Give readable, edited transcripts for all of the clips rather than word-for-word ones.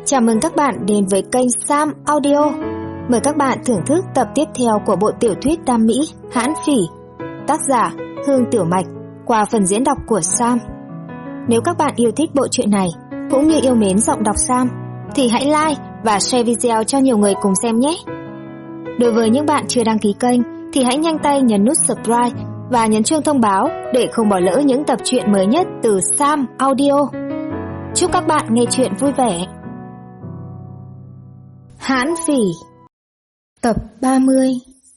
Chào mừng các bạn đến với kênh Sam Audio. Mời các bạn thưởng thức tập tiếp theo của bộ tiểu thuyết Đam Mỹ Hãn Phỉ, tác giả Hương Tiểu Mạch, qua phần diễn đọc của Sam. Nếu các bạn yêu thích bộ truyện này cũng như yêu mến giọng đọc Sam thì hãy like và share video cho nhiều người cùng xem nhé. Đối với những bạn chưa đăng ký kênh thì hãy nhanh tay nhấn nút subscribe và nhấn chuông thông báo để không bỏ lỡ những tập truyện mới nhất từ Sam Audio. Chúc các bạn nghe truyện vui vẻ. Hãn Phỉ, tập 30.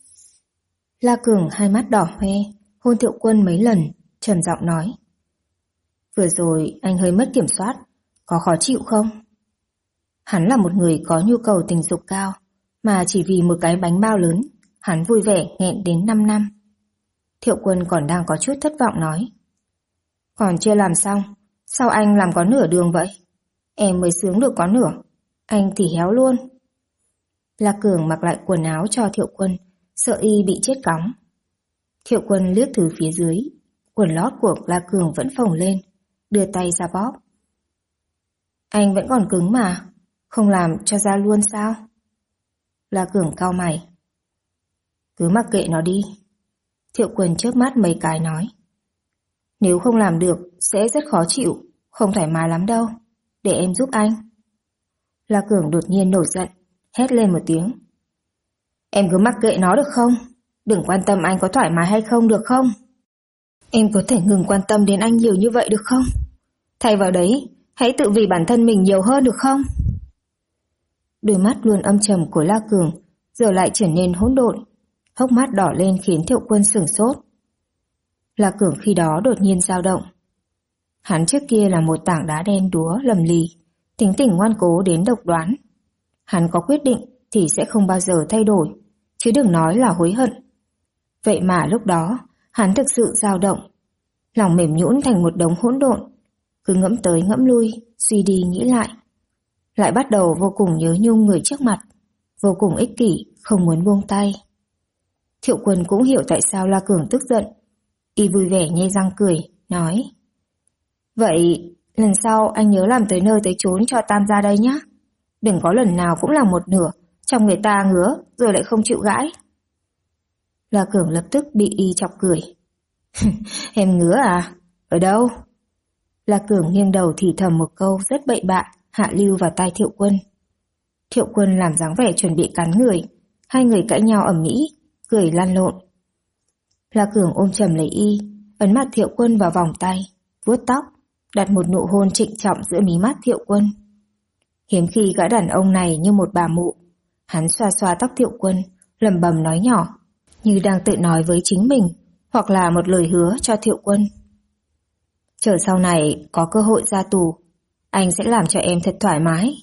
La Cường hai mắt đỏ hoe, hôn Thiệu Quân mấy lần, trầm giọng nói: "Vừa rồi anh hơi mất kiểm soát, có khó chịu không?" Hắn là một người có nhu cầu tình dục cao, mà chỉ vì một cái bánh bao lớn, hắn vui vẻ nghẹn đến 5 năm. Thiệu Quân còn đang có chút thất vọng nói: "Còn chưa làm xong, sao anh làm có nửa đường vậy? Em mới sướng được có nửa, anh thì héo luôn." La Cường mặc lại quần áo cho Thiệu Quân, sợ y bị chết cóng. Thiệu Quân liếc từ phía dưới, quần lót của La Cường vẫn phồng lên, đưa tay ra bóp. "Anh vẫn còn cứng mà, không làm cho ra luôn sao?" La Cường cau mày. "Cứ mặc kệ nó đi." Thiệu Quân chớp mắt mấy cái nói: "Nếu không làm được sẽ rất khó chịu, không thoải mái lắm đâu, để em giúp anh." La Cường đột nhiên nổi giận, hét lên một tiếng: "Em cứ mặc kệ nó được không? Đừng quan tâm anh có thoải mái hay không được không? Em có thể ngừng quan tâm đến anh nhiều như vậy được không? Thay vào đấy, hãy tự vì bản thân mình nhiều hơn được không?" Đôi mắt luôn âm trầm của La Cường giờ lại trở nên hỗn độn, hốc mắt đỏ lên khiến Thiệu Quân sửng sốt. La Cường khi đó đột nhiên dao động. Hắn trước kia là một tảng đá đen đúa lầm lì, tính tình ngoan cố đến độc đoán. Hắn có quyết định thì sẽ không bao giờ thay đổi, chứ đừng nói là hối hận. Vậy mà lúc đó, hắn thực sự dao động, lòng mềm nhũn thành một đống hỗn độn, cứ ngẫm tới ngẫm lui, suy đi nghĩ lại bắt đầu vô cùng nhớ nhung người trước mặt, vô cùng ích kỷ, không muốn buông tay. Thiệu Quân cũng hiểu tại sao La Cường tức giận, y vui vẻ nhe răng cười, nói: "Vậy lần sau anh nhớ làm tới nơi tới chốn cho Tam gia đây nhé. Đừng có lần nào cũng là một nửa, trong người ta ngứa rồi lại không chịu gãi." La Cường lập tức bị y chọc cười. "Em ngứa à? Ở đâu?" La Cường nghiêng đầu thì thầm một câu rất bậy bạ, hạ lưu vào tai Thiệu Quân. Thiệu Quân làm dáng vẻ chuẩn bị cắn người, hai người cãi nhau ầm ĩ, cười lăn lộn. La Cường ôm chầm lấy y, ấn mặt Thiệu Quân vào vòng tay, vuốt tóc, đặt một nụ hôn trịnh trọng giữa mí mắt Thiệu Quân. Hiếm khi gã đàn ông này như một bà mụ, hắn xoa xoa tóc Thiệu Quân, lẩm bẩm nói nhỏ, như đang tự nói với chính mình, hoặc là một lời hứa cho Thiệu Quân. "Chờ sau này có cơ hội ra tù, anh sẽ làm cho em thật thoải mái."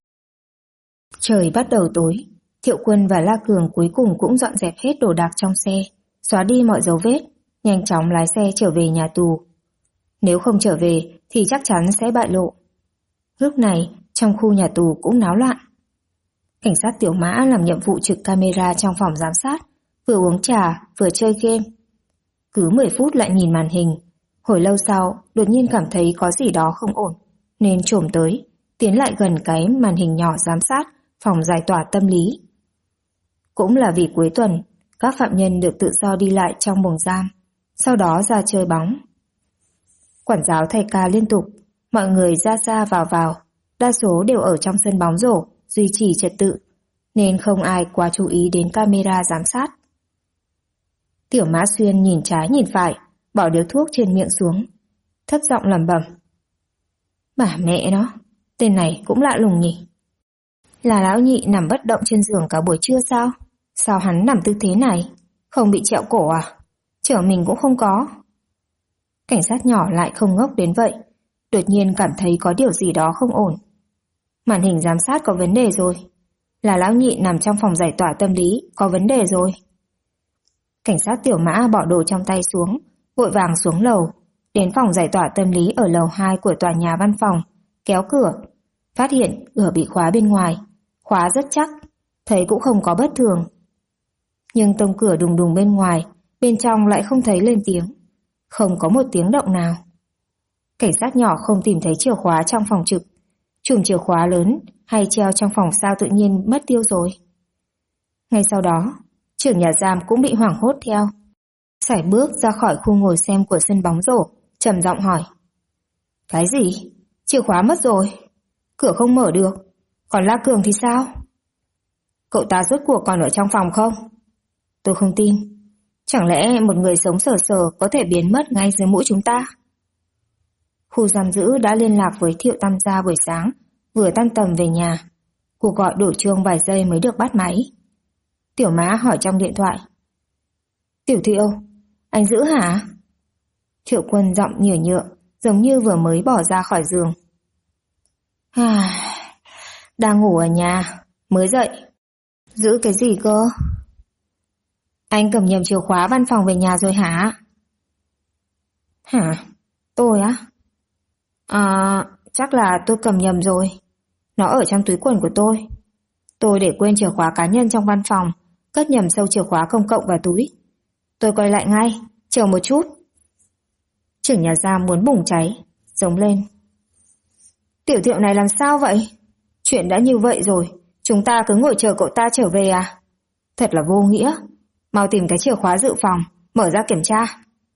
Trời bắt đầu tối, Thiệu Quân và La Cường cuối cùng cũng dọn dẹp hết đồ đạc trong xe, xóa đi mọi dấu vết, nhanh chóng lái xe trở về nhà tù. Nếu không trở về thì chắc chắn sẽ bại lộ. Lúc này, trong khu nhà tù cũng náo loạn. Cảnh sát Tiểu Mã làm nhiệm vụ trực camera trong phòng giám sát, vừa uống trà, vừa chơi game. Cứ 10 phút lại nhìn màn hình. Hồi lâu sau, đột nhiên cảm thấy có gì đó không ổn, nên chồm tới, tiến lại gần cái màn hình nhỏ giám sát phòng giải tỏa tâm lý. Cũng là vì cuối tuần, các phạm nhân được tự do đi lại trong buồng giam, sau đó ra chơi bóng. Quản giáo thay ca liên tục, mọi người ra ra vào vào, đa số đều ở trong sân bóng rổ, duy trì trật tự, nên không ai quá chú ý đến camera giám sát. Tiểu Mã Xuyên nhìn trái nhìn phải, bỏ điếu thuốc trên miệng xuống, thấp giọng lẩm bẩm: "Bà mẹ nó, tên này cũng lạ lùng nhỉ. Là lão nhị nằm bất động trên giường cả buổi trưa sao? Sao hắn nằm tư thế này? Không bị trẹo cổ à? Chở mình cũng không có." Cảnh sát nhỏ lại không ngốc đến vậy, đột nhiên cảm thấy có điều gì đó không ổn. Màn hình giám sát có vấn đề rồi. Là lão nhị nằm trong phòng giải tỏa tâm lý có vấn đề rồi. Cảnh sát Tiểu Mã bỏ đồ trong tay xuống, vội vàng xuống lầu, đến phòng giải tỏa tâm lý ở lầu 2 của tòa nhà văn phòng, kéo cửa, phát hiện cửa bị khóa bên ngoài, khóa rất chắc, thấy cũng không có bất thường. Nhưng tông cửa đùng đùng bên ngoài, bên trong lại không thấy lên tiếng, không có một tiếng động nào. Cảnh sát nhỏ không tìm thấy chìa khóa trong phòng trực, chùm chìa khóa lớn hay treo trong phòng sao tự nhiên mất tiêu rồi. Ngay sau đó, trưởng nhà giam cũng bị hoảng hốt theo. Sải bước ra khỏi khu ngồi xem của sân bóng rổ, trầm giọng hỏi. Cái gì? Chìa khóa mất rồi. Cửa không mở được. Còn La Cường thì sao? Cậu ta rốt cuộc còn ở trong phòng không? Tôi không tin. Chẳng lẽ một người sống sờ sờ có thể biến mất ngay dưới mũi chúng ta? Khu giam giữ đã liên lạc với Thiệu Tam gia buổi sáng, vừa tan tầm về nhà. Cuộc gọi đổ chuông vài giây mới được bắt máy. Tiểu Mã hỏi trong điện thoại. Tiểu Thiệu, anh giữ hả? Thiệu Quân giọng nhửa nhựa, giống như vừa mới bỏ ra khỏi giường. Đang ngủ ở nhà, mới dậy. Giữ cái gì cơ? Anh cầm nhầm chìa khóa văn phòng về nhà rồi hả? Hả? Tôi á? Chắc là tôi cầm nhầm rồi. Nó ở trong túi quần của tôi. Tôi để quên chìa khóa cá nhân trong văn phòng, cất nhầm sâu chìa khóa công cộng vào túi. Tôi quay lại ngay, chờ một chút. Trưởng nhà giam muốn bùng cháy, giống lên. Tiểu Thiệu này làm sao vậy? Chuyện đã như vậy rồi, chúng ta cứ ngồi chờ cậu ta trở về à? Thật là vô nghĩa. Mau tìm cái chìa khóa dự phòng, mở ra kiểm tra.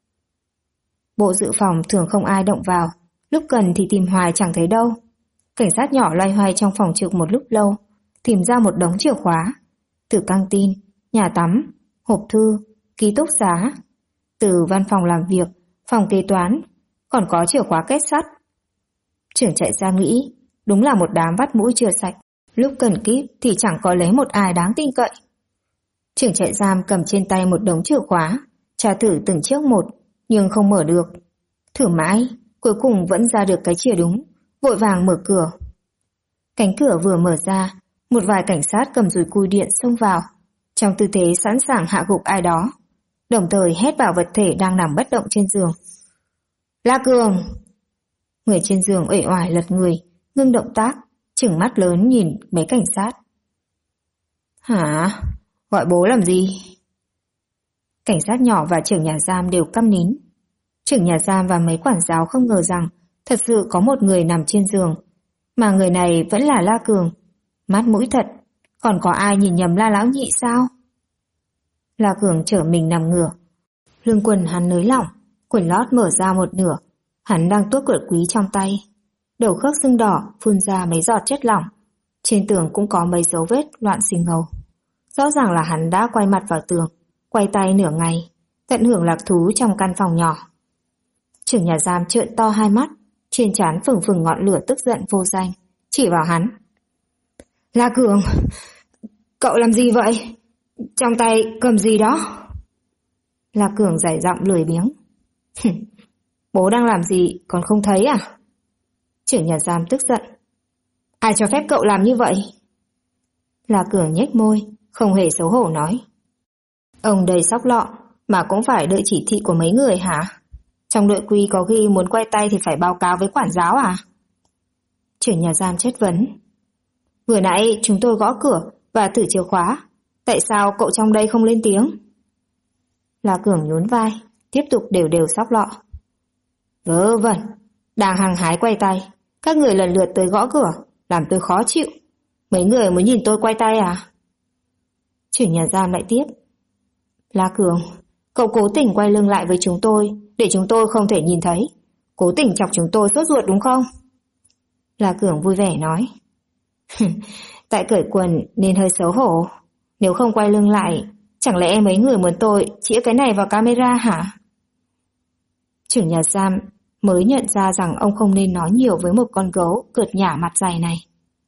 Bộ dự phòng thường không ai động vào, lúc cần thì tìm hoài chẳng thấy đâu. Cảnh sát nhỏ loay hoay trong phòng trực một lúc lâu, tìm ra một đống chìa khóa. Từ căng tin, nhà tắm, hộp thư, ký túc xá, từ văn phòng làm việc, phòng kế toán, còn có chìa khóa kết sắt. Trưởng trại giam nghĩ, đúng là một đám vắt mũi chưa sạch, lúc cần kíp thì chẳng có lấy một ai đáng tin cậy. Trưởng trại giam cầm trên tay một đống chìa khóa, tra thử từng chiếc một, nhưng không mở được. Thử mãi, cuối cùng vẫn ra được cái chìa đúng, vội vàng mở cửa. Cánh cửa vừa mở ra, một vài cảnh sát cầm dùi cui điện xông vào, trong tư thế sẵn sàng hạ gục ai đó, đồng thời hét bảo vật thể đang nằm bất động trên giường. La Cường! Người trên giường uể oải lật người, ngưng động tác, trừng mắt lớn nhìn mấy cảnh sát. Hả? Gọi bố làm gì? Cảnh sát nhỏ và trưởng nhà giam đều câm nín. Trưởng nhà giam và mấy quản giáo không ngờ rằng thật sự có một người nằm trên giường, mà người này vẫn là La Cường. Mắt mũi thật, còn có ai nhìn nhầm La lão nhị sao? La Cường trở mình nằm ngửa, lưng quần hắn nới lỏng, quần lót mở ra một nửa, hắn đang tuốt cột quý trong tay. Đầu khớp sưng đỏ phun ra mấy giọt chất lỏng, trên tường cũng có mấy dấu vết loạn xì ngầu. Rõ ràng là hắn đã quay mặt vào tường, quay tay nửa ngày, tận hưởng lạc thú trong căn phòng nhỏ. Trưởng nhà giam trợn to hai mắt, trên trán phừng phừng ngọn lửa tức giận vô danh, chỉ vào hắn. La Cường, cậu làm gì vậy? Trong tay cầm gì đó? La Cường giải giọng lười biếng. Bố đang làm gì còn không thấy à? Trưởng nhà giam tức giận. Ai cho phép cậu làm như vậy? La Cường nhếch môi, không hề xấu hổ nói. Ông đầy sóc lọ, mà cũng phải đợi chỉ thị của mấy người hả? Trong đội quy có ghi muốn quay tay thì phải báo cáo với quản giáo à? Trưởng nhà giam chất vấn. Vừa nãy chúng tôi gõ cửa và thử chìa khóa. Tại sao cậu trong đây không lên tiếng? La Cường nhún vai, tiếp tục đều đều sóc lọ. Vớ vẩn, đang hăng hái quay tay. Các người lần lượt tới gõ cửa, làm tôi khó chịu. Mấy người muốn nhìn tôi quay tay à? Trưởng nhà giam lại tiếp. La Cường, cậu cố tình quay lưng lại với chúng tôi, để chúng tôi không thể nhìn thấy. Cố tình chọc chúng tôi sốt ruột đúng không? La Cường vui vẻ nói. Tại cởi quần nên hơi xấu hổ. Nếu không quay lưng lại, chẳng lẽ mấy người muốn tôi chĩa cái này vào camera hả? Trưởng nhà giam mới nhận ra rằng ông không nên nói nhiều với một con gấu cợt nhả mặt dày này.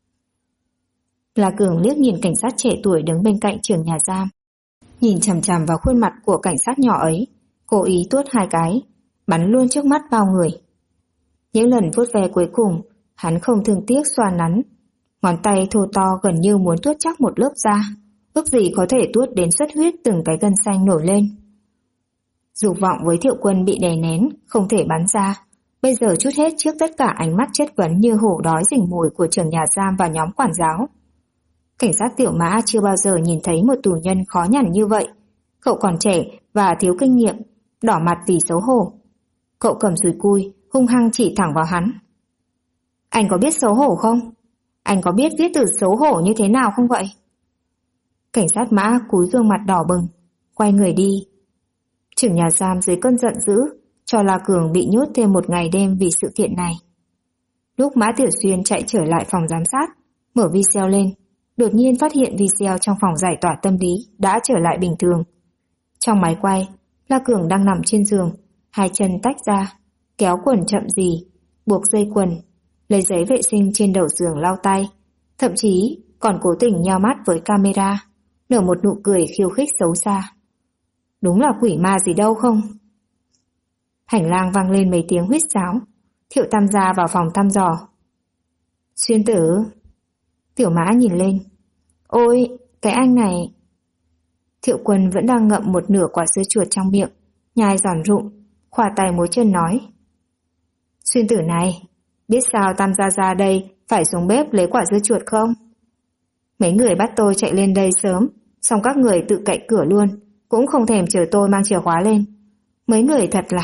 La Cường liếc nhìn cảnh sát trẻ tuổi đứng bên cạnh trưởng nhà giam, nhìn chằm chằm vào khuôn mặt của cảnh sát nhỏ ấy, cố ý tuốt hai cái, bắn luôn trước mắt bao người. Những lần vuốt ve cuối cùng, hắn không thương tiếc xoa nắn, ngón tay thô to gần như muốn tuốt chắc một lớp da, ước gì có thể tuốt đến xuất huyết từng cái gân xanh nổi lên. Dục vọng với Thiệu Quân bị đè nén, không thể bắn ra, bây giờ trút hết trước tất cả ánh mắt chất vấn như hổ đói rình mồi của trưởng nhà giam và nhóm quản giáo. Cảnh sát Tiểu Mã chưa bao giờ nhìn thấy một tù nhân khó nhằn như vậy. Cậu còn trẻ và thiếu kinh nghiệm, đỏ mặt vì xấu hổ. Cậu cầm dùi cui, hung hăng chỉ thẳng vào hắn. Anh có biết xấu hổ không? Anh có biết viết từ xấu hổ như thế nào không vậy? Cảnh sát Mã cúi gương mặt đỏ bừng, quay người đi. Trưởng nhà giam dưới cơn giận dữ, cho La Cường bị nhốt thêm một ngày đêm vì sự kiện này. Lúc Mã Tiểu Xuyên chạy trở lại phòng giám sát, mở video lên, đột nhiên phát hiện video trong phòng giải tỏa tâm lý đã trở lại bình thường. Trong máy quay, La Cường đang nằm trên giường, hai chân tách ra, kéo quần chậm rì, buộc dây quần, lấy giấy vệ sinh trên đầu giường lau tay, thậm chí còn cố tình nheo mắt với camera, nở một nụ cười khiêu khích xấu xa. Đúng là quỷ ma gì đâu không? Hành lang vang lên mấy tiếng huýt sáo, Thiệu Tam gia vào phòng thăm dò. Xuyên tử. Tiểu Mã nhìn lên. Ôi, cái anh này. Thiệu Quân vẫn đang ngậm một nửa quả sữa chuột trong miệng, nhai giòn rụm, khoa tay múa chân nói. Xuyên tử này, biết sao Tam gia ra đây phải xuống bếp lấy quả sữa chuột không? Mấy người bắt tôi chạy lên đây sớm, xong các người tự cậy cửa luôn, cũng không thèm chờ tôi mang chìa khóa lên. Mấy người thật là...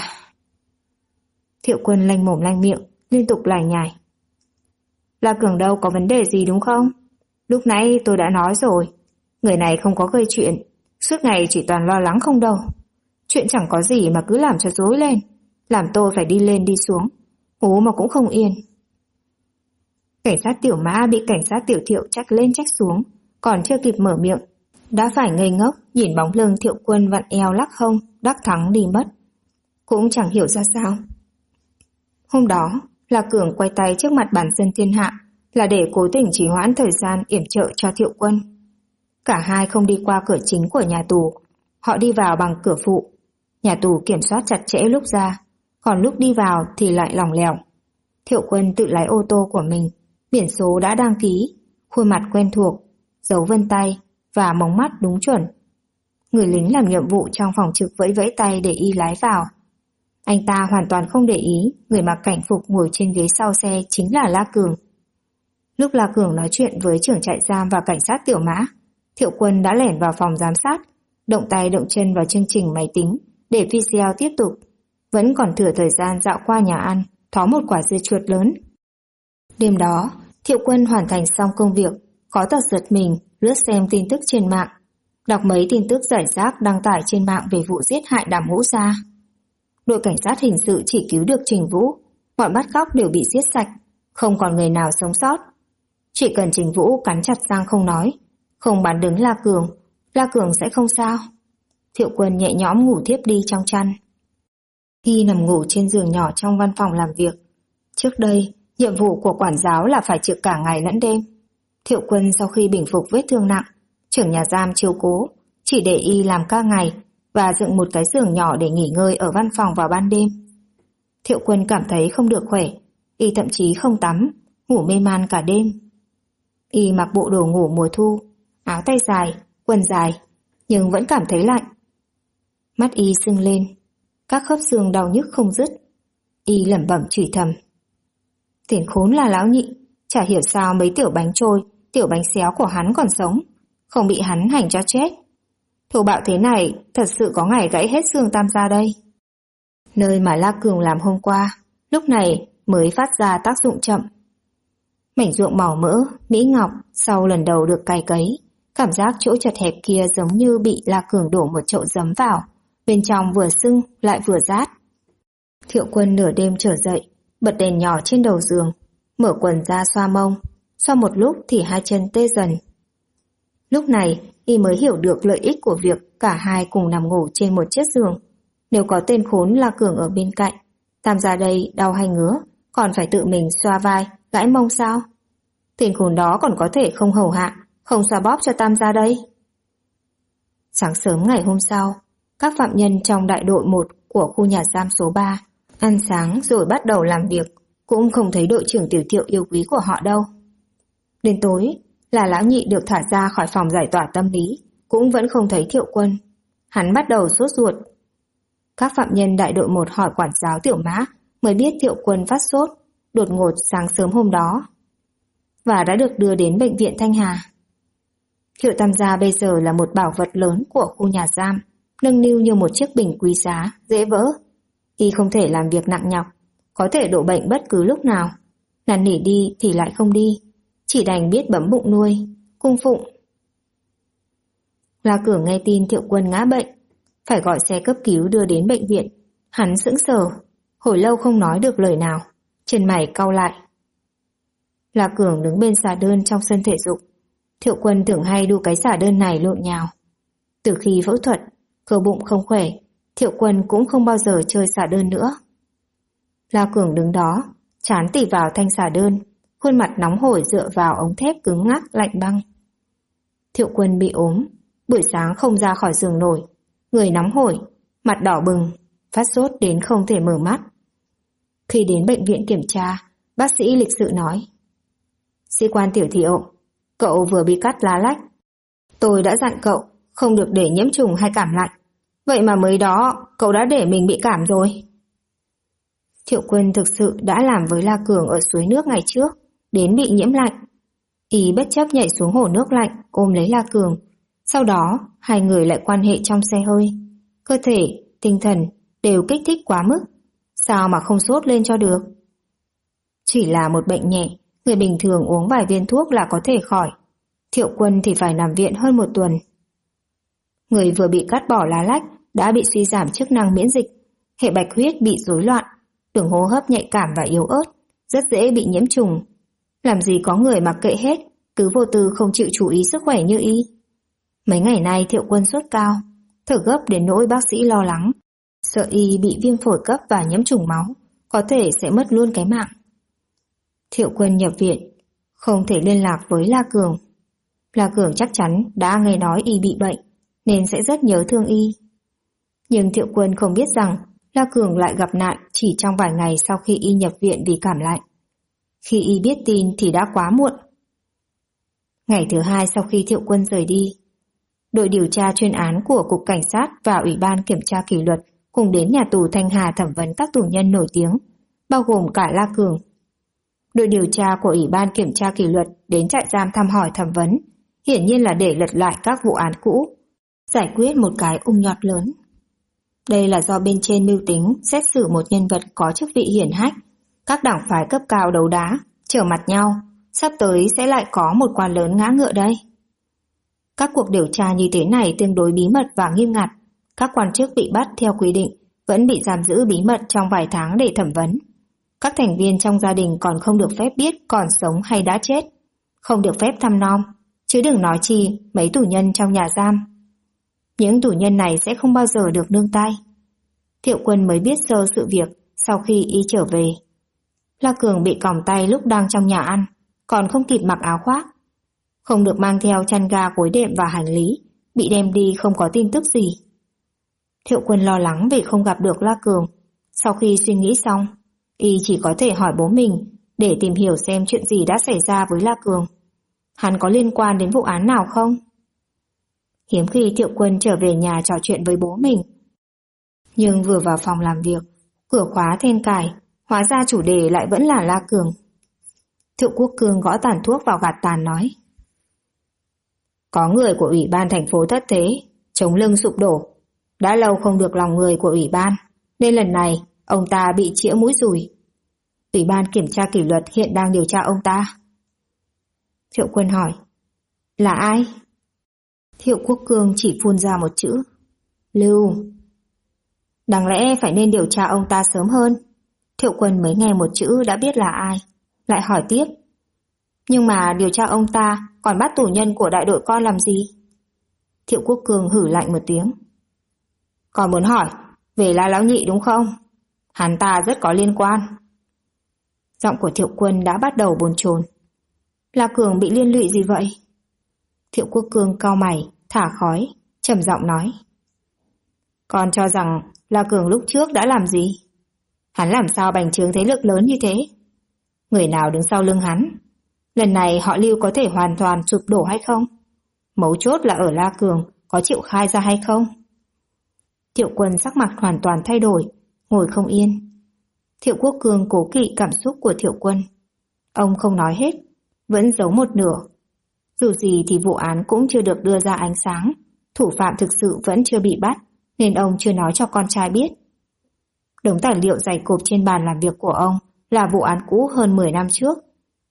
Thiệu Quân lanh mồm lanh miệng, liên tục lải nhải. La Cường đâu có vấn đề gì đúng không? Lúc nãy tôi đã nói rồi, người này không có gây chuyện, suốt ngày chỉ toàn lo lắng không đâu. Chuyện chẳng có gì mà cứ làm cho rối lên, làm tôi phải đi lên đi xuống, ngủ mà cũng không yên. Cảnh sát Tiểu Mã bị cảnh sát Tiểu Thiệu trách lên trách xuống, còn chưa kịp mở miệng, đã phải ngây ngốc nhìn bóng lưng Thiệu Quân vặn eo lắc hông, đắc thắng đi mất. Cũng chẳng hiểu ra sao. Hôm đó, La Cường quay tay trước mặt bản dân thiên hạ là để cố tình trì hoãn thời gian yểm trợ cho Thiệu Quân. Cả hai không đi qua cửa chính của nhà tù, họ đi vào bằng cửa phụ. Nhà tù kiểm soát chặt chẽ lúc ra, còn lúc đi vào thì lại lỏng lẻo. Thiệu Quân tự lái ô tô của mình, biển số đã đăng ký, khuôn mặt quen thuộc, dấu vân tay và mống mắt đúng chuẩn. Người lính làm nhiệm vụ trong phòng trực vẫy vẫy tay để y lái vào. Anh ta hoàn toàn không để ý người mặc cảnh phục ngồi trên ghế sau xe chính là La Cường. Lúc La Cường nói chuyện với trưởng trại giam và cảnh sát Tiểu Mã, Thiệu Quân đã lẻn vào phòng giám sát, động tay động chân vào chương trình máy tính để video tiếp tục. Vẫn còn thừa thời gian dạo qua nhà ăn, thó một quả dưa chuột lớn. Đêm đó, Thiệu Quân hoàn thành xong công việc, có tật giật mình lướt xem tin tức trên mạng, đọc mấy tin tức rải rác đăng tải trên mạng về vụ giết hại Đàm Ngũ Gia. Đội cảnh sát hình sự chỉ cứu được Trình Vũ, bọn bắt cóc đều bị giết sạch, không còn người nào sống sót. Chỉ cần Trình Vũ cắn chặt răng không nói, không bắn đứng La Cường sẽ không sao. Thiệu Quân nhẹ nhõm ngủ thiếp đi trong chăn. Y nằm ngủ trên giường nhỏ trong văn phòng làm việc. Trước đây, nhiệm vụ của quản giáo là phải trực cả ngày lẫn đêm. Thiệu Quân sau khi bình phục vết thương nặng, trưởng nhà giam chiếu cố, chỉ để y làm ca ngày và dựng một cái giường nhỏ để nghỉ ngơi ở văn phòng vào ban đêm. Thiệu Quân cảm thấy không được khỏe, y thậm chí không tắm, ngủ mê man cả đêm. Y mặc bộ đồ ngủ mùa thu, áo tay dài, quần dài, nhưng vẫn cảm thấy lạnh. Mắt y sưng lên, các khớp xương đau nhức không dứt. Y lẩm bẩm chửi thầm. Tiền khốn là lão nhị, chả hiểu sao mấy tiểu bánh trôi, tiểu bánh xéo của hắn còn sống, không bị hắn hành cho chết. Thô bạo thế này, thật sự có ngày gãy hết xương Tam gia đây. Nơi mà La Cường làm hôm qua, lúc này mới phát ra tác dụng chậm. Mảnh ruộng màu mỡ, mỹ ngọc sau lần đầu được cày cấy, cảm giác chỗ chật hẹp kia giống như bị La Cường đổ một chậu giấm vào, bên trong vừa sưng lại vừa rát. Thiệu Quân nửa đêm trở dậy, bật đèn nhỏ trên đầu giường, mở quần ra xoa mông, xoa một lúc thì hai chân tê dần. Lúc này, y mới hiểu được lợi ích của việc cả hai cùng nằm ngủ trên một chiếc giường. Nếu có tên khốn La Cường ở bên cạnh, Tam gia đây đau hay ngứa, còn phải tự mình xoa vai, gãi mông sao? Tên khốn đó còn có thể không hầu hạ, không xoa bóp cho Tam gia đây. Sáng sớm ngày hôm sau, các phạm nhân trong đại đội 1 của khu nhà giam số 3 ăn sáng rồi bắt đầu làm việc, cũng không thấy đội trưởng Tiểu Thiệu yêu quý của họ đâu. Đến tối, là lão nhị được thả ra khỏi phòng giải tỏa tâm lý, cũng vẫn không thấy Thiệu Quân. Hắn bắt đầu sốt ruột. Các phạm nhân đại đội 1 hỏi quản giáo Tiểu Mã mới biết Thiệu Quân phát sốt, đột ngột sáng sớm hôm đó, và đã được đưa đến bệnh viện Thanh Hà. Thiệu Tam gia bây giờ là một bảo vật lớn của khu nhà giam, nâng niu như một chiếc bình quý giá, dễ vỡ. Y không thể làm việc nặng nhọc, có thể đổ bệnh bất cứ lúc nào, năn nỉ đi thì lại không đi. chỉ đành biết bấm bụng nuôi, cung phụng. La Cường nghe tin Thiệu Quân ngã bệnh, phải gọi xe cấp cứu đưa đến bệnh viện. Hắn sững sờ, hồi lâu không nói được lời nào, chân mày cau lại. La Cường đứng bên xà đơn trong sân thể dục. Thiệu Quân thường hay đu cái xà đơn này lộn nhào. Từ khi phẫu thuật, cơ bụng không khỏe, Thiệu Quân cũng không bao giờ chơi xà đơn nữa. La Cường đứng đó, trán tỉ vào thanh xà đơn, khuôn mặt nóng hổi dựa vào ống thép cứng ngắc lạnh băng. Thiệu Quân bị ốm, buổi sáng không ra khỏi giường nổi, người nóng hổi, mặt đỏ bừng, phát sốt đến không thể mở mắt. Khi đến bệnh viện kiểm tra, bác sĩ lịch sự nói: Sĩ quan Tiểu Thiệu, cậu vừa bị cắt lá lách. Tôi đã dặn cậu không được để nhiễm trùng hay cảm lạnh. Vậy mà mới đó cậu đã để mình bị cảm rồi. Thiệu Quân thực sự đã làm với La Cường ở suối nước ngày trước, đến bị nhiễm lạnh. Y bất chấp nhảy xuống hồ nước lạnh ôm lấy La Cường. Sau đó hai người lại quan hệ trong xe hơi. Cơ thể, tinh thần đều kích thích quá mức, sao mà không sốt lên cho được. Chỉ là một bệnh nhẹ, người bình thường uống vài viên thuốc là có thể khỏi. Thiệu Quân thì phải nằm viện hơn 1 tuần. Người vừa bị cắt bỏ lá lách đã bị suy giảm chức năng miễn dịch, hệ bạch huyết bị rối loạn, đường hô hấp nhạy cảm và yếu ớt, rất dễ bị nhiễm trùng. Làm gì có người mặc kệ hết, cứ vô tư không chịu chú ý sức khỏe như y. Mấy ngày nay Thiệu Quân sốt cao, thở gấp đến nỗi bác sĩ lo lắng, sợ y bị viêm phổi cấp và nhiễm trùng máu, có thể sẽ mất luôn cái mạng. Thiệu Quân nhập viện, không thể liên lạc với La Cường. La Cường chắc chắn đã nghe nói y bị bệnh, nên sẽ rất nhớ thương y. Nhưng Thiệu Quân không biết rằng La Cường lại gặp nạn chỉ trong vài ngày sau khi y nhập viện vì cảm lạnh. Khi y biết tin thì đã quá muộn. Ngày thứ 2 sau khi Thiệu Quân rời đi, đội điều tra chuyên án của Cục Cảnh sát và Ủy ban Kiểm tra Kỷ luật cùng đến nhà tù Thanh Hà thẩm vấn các tù nhân nổi tiếng, bao gồm cả La Cường. Đội điều tra của Ủy ban Kiểm tra Kỷ luật đến trại giam thăm hỏi thẩm vấn, hiển nhiên là để lật lại các vụ án cũ, giải quyết một cái ung nhọt lớn. Đây là do bên trên mưu tính xét xử một nhân vật có chức vị hiển hách, các đảng phái cấp cao đấu đá, trở mặt nhau, sắp tới sẽ lại có một quan lớn ngã ngựa đây. Các cuộc điều tra như thế này tương đối bí mật và nghiêm ngặt, các quan chức bị bắt theo quy định vẫn bị giam giữ bí mật trong vài tháng để thẩm vấn. Các thành viên trong gia đình còn không được phép biết còn sống hay đã chết, không được phép thăm nom, chứ đừng nói chi mấy tù nhân trong nhà giam. Những tù nhân này sẽ không bao giờ được nương tay. Thiệu Quân mới biết sơ sự việc sau khi y trở về. La Cường bị còng tay lúc đang trong nhà ăn, còn không kịp mặc áo khoác. Không được mang theo chăn ga gối đệm và hành lý, bị đem đi không có tin tức gì. Thiệu Quân lo lắng vì không gặp được La Cường. Sau khi suy nghĩ xong, y chỉ có thể hỏi bố mình để tìm hiểu xem chuyện gì đã xảy ra với La Cường. Hắn có liên quan đến vụ án nào không? Hiếm khi Thiệu Quân trở về nhà trò chuyện với bố mình. Nhưng vừa vào phòng làm việc, cửa khóa then cài, hóa ra chủ đề lại vẫn là La Cường. Thiệu Quốc Cương gõ tàn thuốc vào gạt tàn nói: Có người của Ủy ban thành phố thất thế, chống lưng sụp đổ. Đã lâu không được lòng người của Ủy ban, nên lần này ông ta bị chĩa mũi dùi. Ủy ban Kiểm tra Kỷ luật hiện đang điều tra ông ta. Thiệu Quân hỏi: Là ai? Thiệu Quốc Cương chỉ phun ra một chữ: Lưu. Đáng lẽ phải nên điều tra ông ta sớm hơn. Thiệu Quân mới nghe một chữ đã biết là ai, lại hỏi tiếp: Nhưng mà điều tra ông ta còn bắt tù nhân của đại đội con làm gì? Thiệu Quốc Cương hử lạnh một tiếng: Còn muốn hỏi về La Lão Nhị đúng không? Hắn ta rất có liên quan. Giọng của Thiệu Quân đã bắt đầu bồn chồn. La Cường bị liên lụy gì vậy? Thiệu Quốc Cương cau mày, thả khói, trầm giọng nói: Con cho rằng La Cường lúc trước đã làm gì? Hắn làm sao bành trướng thế lực lớn như thế? Người nào đứng sau lưng hắn? Lần này họ Lưu có thể hoàn toàn sụp đổ hay không? Mấu chốt là ở La Cường có chịu khai ra hay không? Thiệu Quân sắc mặt hoàn toàn thay đổi, ngồi không yên. Thiệu Quốc Cương cố kỵ cảm xúc của Thiệu Quân. Ông không nói hết, vẫn giấu một nửa. Dù gì thì vụ án cũng chưa được đưa ra ánh sáng, thủ phạm thực sự vẫn chưa bị bắt, nên ông chưa nói cho con trai biết. Đống tài liệu dày cộp trên bàn làm việc của ông là vụ án cũ hơn 10 năm trước.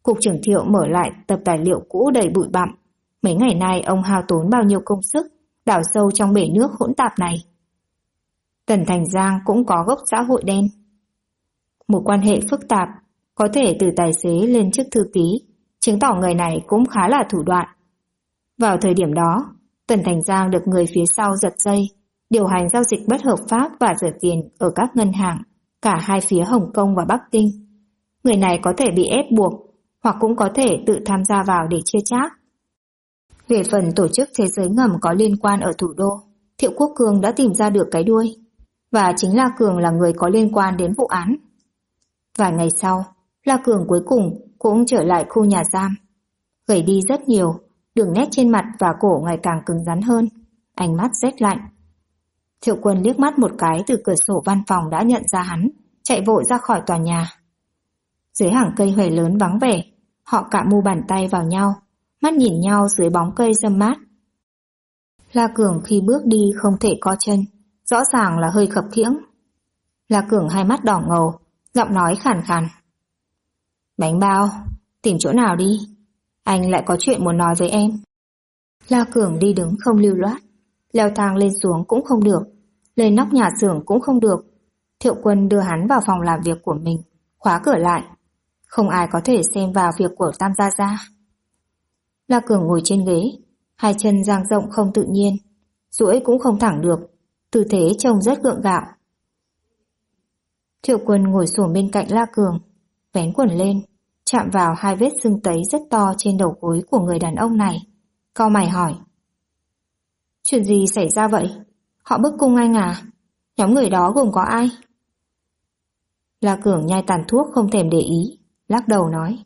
Cục trưởng Thiệu mở lại tập tài liệu cũ đầy bụi bặm. Mấy ngày nay ông hao tốn bao nhiêu công sức đào sâu trong bể nước hỗn tạp này. Tần Thành Giang cũng có gốc xã hội đen. Một quan hệ phức tạp, có thể từ tài xế lên chức thư ký, chứng tỏ người này cũng khá là thủ đoạn. Vào thời điểm đó, Tần Thành Giang được người phía sau giật dây, điều hành giao dịch bất hợp pháp và rửa tiền ở các ngân hàng, cả hai phía Hồng Kông và Bắc Kinh. Người này có thể bị ép buộc, hoặc cũng có thể tự tham gia vào để chia chác. Về phần tổ chức thế giới ngầm có liên quan ở thủ đô, Thiệu Quốc Cường đã tìm ra được cái đuôi, và chính La Cường là người có liên quan đến vụ án. Vài ngày sau, La Cường cuối cùng cũng trở lại khu nhà giam. Gầy đi rất nhiều, đường nét trên mặt và cổ ngày càng cứng rắn hơn, ánh mắt rét lạnh. Thiệu Quân liếc mắt một cái từ cửa sổ văn phòng đã nhận ra hắn, chạy vội ra khỏi tòa nhà. Dưới hàng cây huệ lớn vắng vẻ, họ cạ mu bàn tay vào nhau, mắt nhìn nhau dưới bóng cây râm mát. La Cường khi bước đi không thể co chân, rõ ràng là hơi khập khiễng. La Cường hai mắt đỏ ngầu, giọng nói khàn khàn. Bánh bao, tìm chỗ nào đi, anh lại có chuyện muốn nói với em. La Cường đi đứng không lưu loát, leo thang lên xuống cũng không được, lên nóc nhà xưởng cũng không được. Thiệu Quân đưa hắn vào phòng làm việc của mình, khóa cửa lại. Không ai có thể xem vào việc của Tam Gia Gia. La Cường ngồi trên ghế, hai chân dang rộng không tự nhiên, duỗi cũng không thẳng được, tư thế trông rất gượng gạo. Thiệu Quân ngồi xổm bên cạnh La Cường, vén quần lên, chạm vào hai vết sưng tấy rất to trên đầu gối của người đàn ông này, cau mày hỏi. Chuyện gì xảy ra vậy? Họ bức cung anh à? Nhóm người đó gồm có ai? La Cường nhai tàn thuốc không thèm để ý, lắc đầu nói.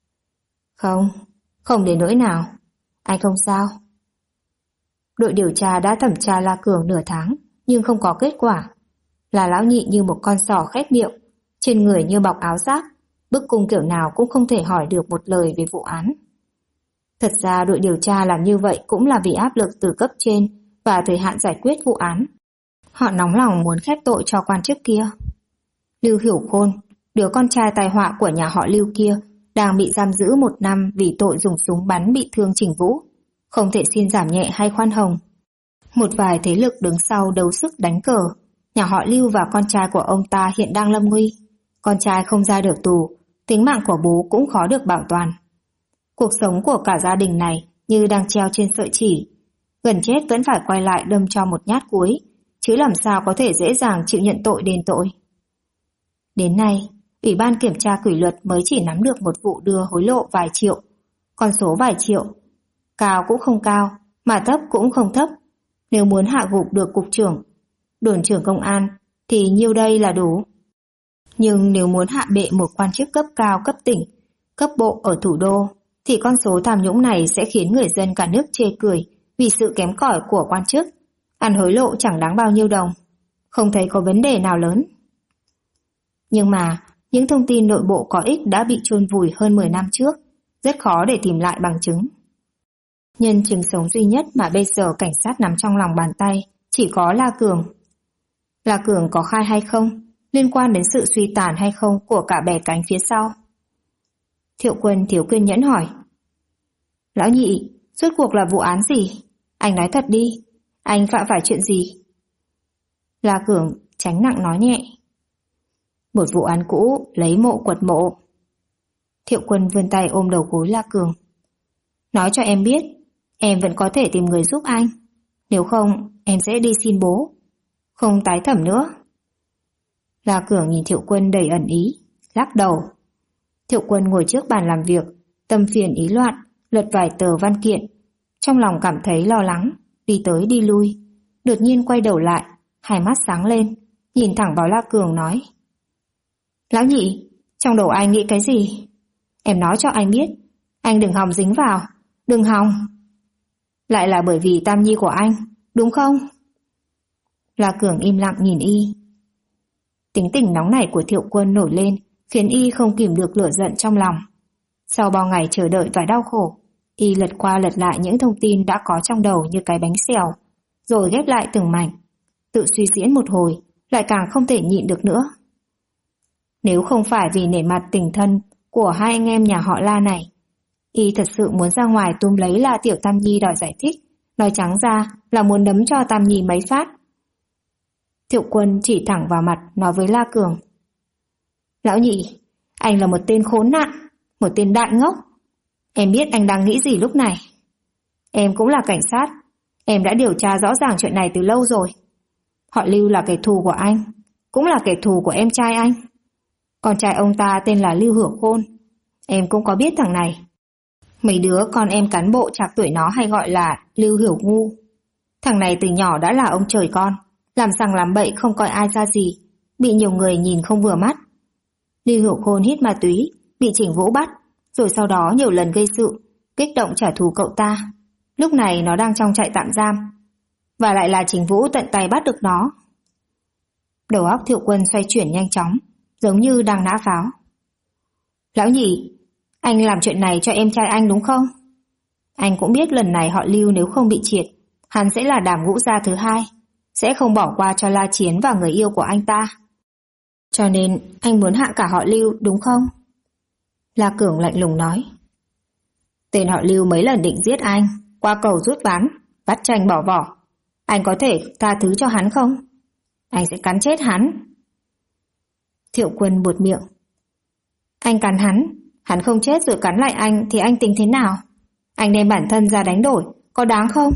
Không đến nỗi nào, anh không sao. Đội điều tra đã thẩm tra La Cường nửa tháng, nhưng không có kết quả. Là lão nhị như một con sỏ khép miệng, trên người như bọc áo giáp, bức cung kiểu nào cũng không thể hỏi được một lời về vụ án. Thật ra đội điều tra làm như vậy cũng là vì áp lực từ cấp trên và thời hạn giải quyết vụ án. Họ nóng lòng muốn khép tội cho quan chức kia. Lưu Hiểu Khôn, đứa con trai tai họa của nhà họ Lưu kia, đang bị giam giữ 1 năm vì tội dùng súng bắn bị thương Trình Vũ, không thể xin giảm nhẹ hay khoan hồng. Một vài thế lực đứng sau đấu sức đánh cờ, nhà họ Lưu và con trai của ông ta hiện đang lâm nguy. Con trai không ra được tù, tính mạng của bố cũng khó được bảo toàn. Cuộc sống của cả gia đình này như đang treo trên sợi chỉ, gần chết vẫn phải quay lại đâm cho một nhát cuối, chứ làm sao có thể dễ dàng chịu nhận tội đền tội. Đến nay, Ủy ban kiểm tra kỷ luật mới chỉ nắm được một vụ đưa hối lộ vài triệu. Con số vài triệu, cao cũng không cao, mà thấp cũng không thấp. Nếu muốn hạ gục được cục trưởng, đồn trưởng công an, thì nhiêu đây là đủ. Nhưng nếu muốn hạ bệ một quan chức cấp cao cấp tỉnh, cấp bộ ở thủ đô, thì con số tham nhũng này sẽ khiến người dân cả nước chê cười vì sự kém cỏi của quan chức. Ăn hối lộ chẳng đáng bao nhiêu đồng, không thấy có vấn đề nào lớn. Nhưng mà, những thông tin nội bộ có ích đã bị chôn vùi hơn 10 năm trước, rất khó để tìm lại bằng chứng. Nhân chứng sống duy nhất mà bây giờ cảnh sát nắm trong lòng bàn tay chỉ có La Cường. La Cường có khai hay không, liên quan đến sự suy tàn hay không của cả bè cánh phía sau? Thiệu Quân thiếu kiên nhẫn hỏi. Lão nhị, rốt cuộc là vụ án gì? Anh nói thật đi, anh phạm phải chuyện gì? La Cường tránh nặng nói nhẹ. Một vụ án cũ, lấy mộ quật mộ. Thiệu Quân vươn tay ôm đầu gối La Cường. Nói cho em biết, em vẫn có thể tìm người giúp anh. Nếu không, em sẽ đi xin bố. Không tái thẩm nữa. La Cường nhìn Thiệu Quân đầy ẩn ý, lắc đầu. Thiệu Quân ngồi trước bàn làm việc, tâm phiền ý loạn, lật vài tờ văn kiện. Trong lòng cảm thấy lo lắng, đi tới đi lui. Đột nhiên quay đầu lại, hai mắt sáng lên, nhìn thẳng vào La Cường nói. Lão nhị, trong đầu anh nghĩ cái gì? Em nói cho anh biết, anh đừng hòng dính vào, đừng hòng. Lại là bởi vì Tam Nhi của anh, đúng không? La Cường im lặng nhìn y. Tính tình nóng nảy của Thiệu Quân nổi lên, khiến y không kìm được lửa giận trong lòng. Sau bao ngày chờ đợi và đau khổ, y lật qua lật lại những thông tin đã có trong đầu như cái bánh xèo, rồi ghép lại từng mảnh. Tự suy diễn một hồi, lại càng không thể nhịn được nữa. Nếu không phải vì nể mặt tình thân của hai anh em nhà họ La này. Y thật sự muốn ra ngoài túm lấy La Tiểu Tam Nhi đòi giải thích, nói trắng ra là muốn đấm cho Tam Nhi mấy phát. Thiệu Quân chỉ thẳng vào mặt nói với La Cường. Lão nhị, anh là một tên khốn nạn, một tên đạn ngốc. Em biết anh đang nghĩ gì lúc này. Em cũng là cảnh sát, em đã điều tra rõ ràng chuyện này từ lâu rồi. Họ Lưu là kẻ thù của anh, cũng là kẻ thù của em trai anh. Con trai ông ta tên là Lưu Hưởng Khôn, em cũng có biết thằng này. Mấy đứa con em cán bộ trạc tuổi nó hay gọi là Lưu Hiểu Ngu. Thằng này từ nhỏ đã là ông trời con, làm sằng làm bậy không coi ai ra gì, bị nhiều người nhìn không vừa mắt. Lưu Hiểu Khôn hít ma túy, bị Trình Vũ bắt, rồi sau đó nhiều lần gây sự, kích động trả thù cậu ta. Lúc này nó đang trong trại tạm giam, và lại là Trình Vũ tận tay bắt được nó. Đầu óc Thiệu Quân xoay chuyển nhanh chóng, giống như đang nã pháo. Lão nhị, anh làm chuyện này cho em trai anh đúng không? Anh cũng biết lần này họ Lưu nếu không bị triệt, hắn sẽ là Đàm Ngũ gia thứ hai, sẽ không bỏ qua cho La Chiến và người yêu của anh ta. Cho nên anh muốn hạ cả họ Lưu đúng không? La Cường lạnh lùng nói. Tên họ Lưu mấy lần định giết anh, qua cầu rút ván, bắt tranh bỏ vỏ. Anh có thể tha thứ cho hắn không? Anh sẽ cắn chết hắn. Thiệu Quân buột miệng. Anh cắn hắn không chết rồi cắn lại anh thì anh tính thế nào? Anh đem bản thân ra đánh đổi, có đáng không?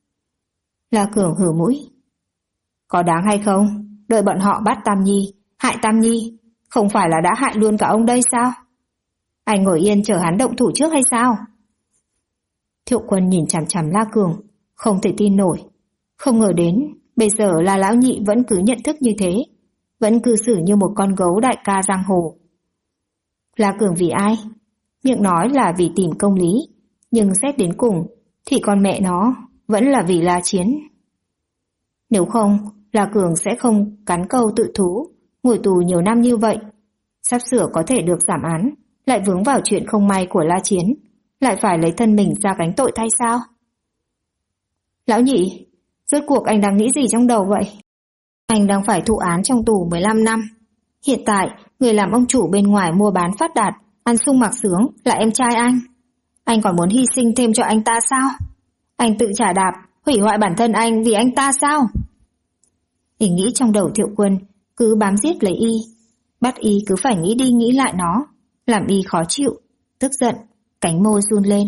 La Cường hử mũi. Có đáng hay không? Đợi bọn họ bắt Tam Nhi, hại Tam Nhi, không phải là đã hại luôn cả ông đây sao? Anh ngồi yên chờ hắn động thủ trước hay sao? Thiệu Quân nhìn chằm chằm La Cường, không thể tin nổi. Không ngờ đến, bây giờ là lão nhị vẫn cứ nhận thức như thế, vẫn cư xử như một con gấu đại ca giang hồ. La Cường vì ai? Miệng nói là vì tìm công lý, nhưng xét đến cùng thì con mẹ nó vẫn là vì La Chiến. Nếu không, La Cường sẽ không cắn câu tự thú, ngồi tù nhiều năm như vậy. Sắp sửa có thể được giảm án, lại vướng vào chuyện không may của La Chiến, lại phải lấy thân mình ra gánh tội thay sao? Lão nhị, rốt cuộc anh đang nghĩ gì trong đầu vậy? Anh đang phải thụ án trong tù 15 năm. Hiện tại, người làm ông chủ bên ngoài mua bán phát đạt, ăn sung mặc sướng là em trai anh. Anh còn muốn hy sinh thêm cho anh ta sao? Anh tự trả đạp, hủy hoại bản thân anh vì anh ta sao? Ý nghĩ trong đầu Thiệu Quân cứ bám giết lấy y, bắt y cứ phải nghĩ đi nghĩ lại nó, làm y khó chịu, tức giận, cánh môi run lên.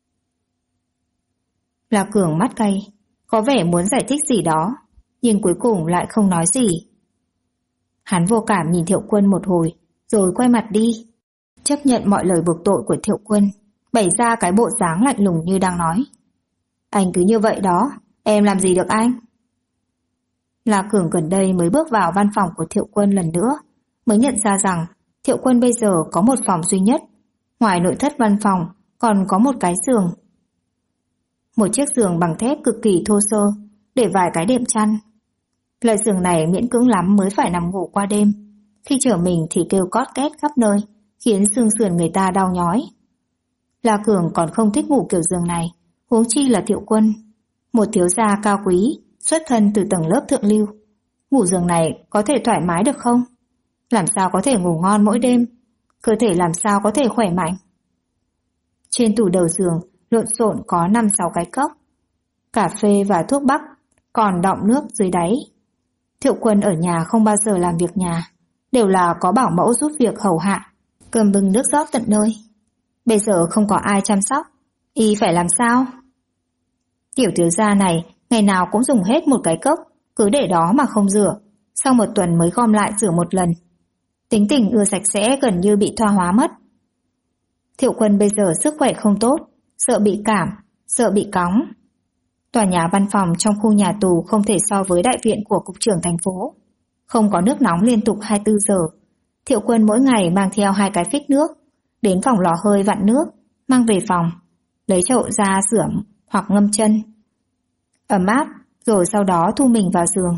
La Cường mắt cay, có vẻ muốn giải thích gì đó, nhưng cuối cùng lại không nói gì. Hắn vô cảm nhìn Thiệu Quân một hồi, rồi quay mặt đi, chấp nhận mọi lời buộc tội của Thiệu Quân, bày ra cái bộ dáng lạnh lùng như đang nói. Anh cứ như vậy đó, em làm gì được anh? La Cường gần đây mới bước vào văn phòng của Thiệu Quân lần nữa, mới nhận ra rằng Thiệu Quân bây giờ có một phòng duy nhất, ngoài nội thất văn phòng còn có một cái giường. Một chiếc giường bằng thép cực kỳ thô sơ, để vài cái đệm chăn. Loại giường này miễn cưỡng lắm mới phải nằm ngủ qua đêm, khi trở mình thì kêu cót két khắp nơi, khiến xương sườn người ta đau nhói. La Cường còn không thích ngủ kiểu giường này, huống chi là Thiệu Quân, một thiếu gia cao quý, xuất thân từ tầng lớp thượng lưu. Ngủ giường này có thể thoải mái được không? Làm sao có thể ngủ ngon mỗi đêm? Cơ thể làm sao có thể khỏe mạnh? Trên tủ đầu giường lộn xộn có 5-6 cái cốc, cà phê và thuốc bắc còn đọng nước dưới đáy. Thiệu Quân ở nhà không bao giờ làm việc nhà, đều là có bảo mẫu giúp việc hầu hạ, cơm bưng nước rót tận nơi. Bây giờ không có ai chăm sóc, y phải làm sao? Tiểu thiếu gia này ngày nào cũng dùng hết một cái cốc, cứ để đó mà không rửa, sau một tuần mới gom lại rửa một lần. Tính tình ưa sạch sẽ gần như bị thoa hóa mất. Thiệu Quân bây giờ sức khỏe không tốt, sợ bị cảm, sợ bị cóng. Tòa nhà văn phòng trong khu nhà tù không thể so với đại viện của cục trưởng thành phố. Không có nước nóng liên tục 24 giờ. Thiệu Quân mỗi ngày mang theo 2 cái phích nước, đến phòng lò hơi vặn nước, mang về phòng, lấy chậu ra rửa hoặc ngâm chân. Ấm áp, rồi sau đó thu mình vào giường.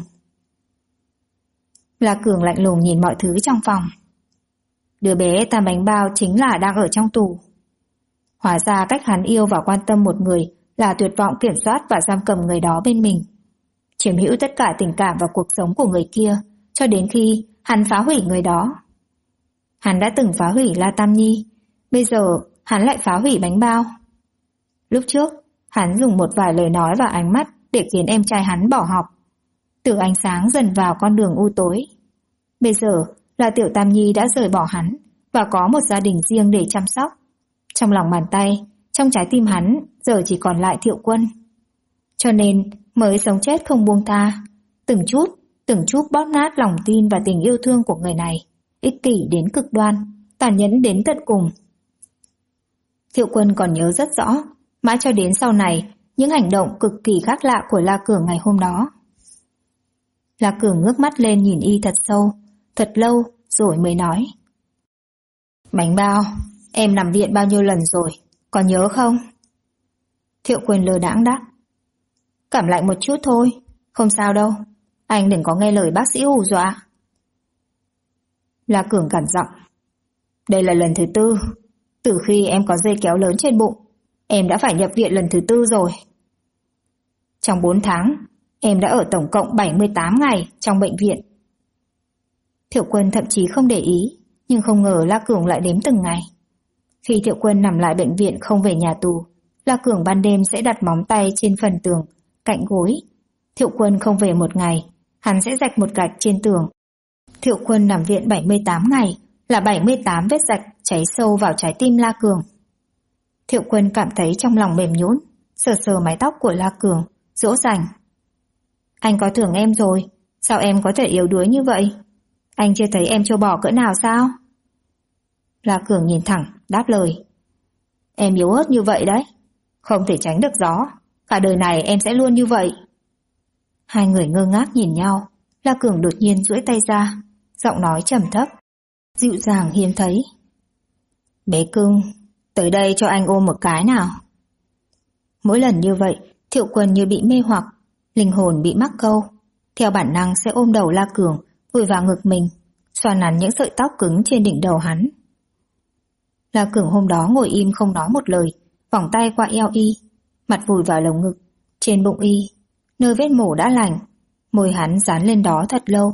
La Cường lạnh lùng nhìn mọi thứ trong phòng. Đứa bé Tam Bánh Bao chính là đang ở trong tù. Hóa ra cách hắn yêu và quan tâm một người là tuyệt vọng kiểm soát và giam cầm người đó bên mình, chiếm hữu tất cả tình cảm và cuộc sống của người kia cho đến khi hắn phá hủy người đó. Hắn đã từng phá hủy La Tam Nhi, bây giờ hắn lại phá hủy bánh bao. Lúc trước, hắn dùng một vài lời nói và ánh mắt để khiến em trai hắn bỏ học. Từ ánh sáng dần vào con đường u tối. Bây giờ là Tiểu Tam Nhi đã rời bỏ hắn và có một gia đình riêng để chăm sóc. Trong lòng bàn tay, trong trái tim hắn giờ chỉ còn lại Thiệu Quân. Cho nên mới sống chết không buông tha, từng chút bóp nát lòng tin và tình yêu thương của người này, ích kỷ đến cực đoan, tàn nhẫn đến tận cùng. Thiệu Quân còn nhớ rất rõ, mãi cho đến sau này, những hành động cực kỳ khác lạ của La Cường ngày hôm đó. La Cường ngước mắt lên nhìn y thật sâu, thật lâu rồi mới nói. Bánh bao, em nằm viện bao nhiêu lần rồi, còn nhớ không? Thiệu Quân lơ đãng đáp. Cảm lạnh một chút thôi, không sao đâu, anh đừng có nghe lời bác sĩ hù dọa. La Cường gằn giọng. Đây là lần thứ 4, từ khi em có dây kéo lớn trên bụng, em đã phải nhập viện lần thứ 4 rồi. Trong 4 tháng, em đã ở tổng cộng 78 ngày trong bệnh viện. Thiệu Quân thậm chí không để ý, nhưng không ngờ La Cường lại đếm từng ngày. Khi Thiệu Quân nằm lại bệnh viện không về nhà tù, La Cường ban đêm sẽ đặt móng tay trên phần tường, cạnh gối. Thiệu Quân không về một ngày, hắn sẽ rạch một gạch trên tường. Thiệu Quân nằm viện 78 ngày là 78 vết rạch cháy sâu vào trái tim La Cường. Thiệu Quân cảm thấy trong lòng mềm nhũn, sờ sờ mái tóc của La Cường, dỗ dành. Anh có thưởng em rồi, sao em có thể yếu đuối như vậy? Anh chưa thấy em trâu bò cỡ nào sao? La Cường nhìn thẳng, đáp lời. Em yếu ớt như vậy đấy, không thể tránh được gió, cả đời này em sẽ luôn như vậy. Hai người ngơ ngác nhìn nhau, La Cường đột nhiên duỗi tay ra, giọng nói trầm thấp, dịu dàng hiếm thấy. Bé cưng, tới đây cho anh ôm một cái nào. Mỗi lần như vậy, Thiệu Quân như bị mê hoặc, linh hồn bị mắc câu, theo bản năng sẽ ôm đầu La Cường, vùi vào ngực mình, xoa nắn những sợi tóc cứng trên đỉnh đầu hắn. La Cường hôm đó ngồi im không nói một lời, vòng tay qua eo y, mặt vùi vào lồng ngực, trên bụng y, nơi vết mổ đã lành, môi hắn dán lên đó thật lâu.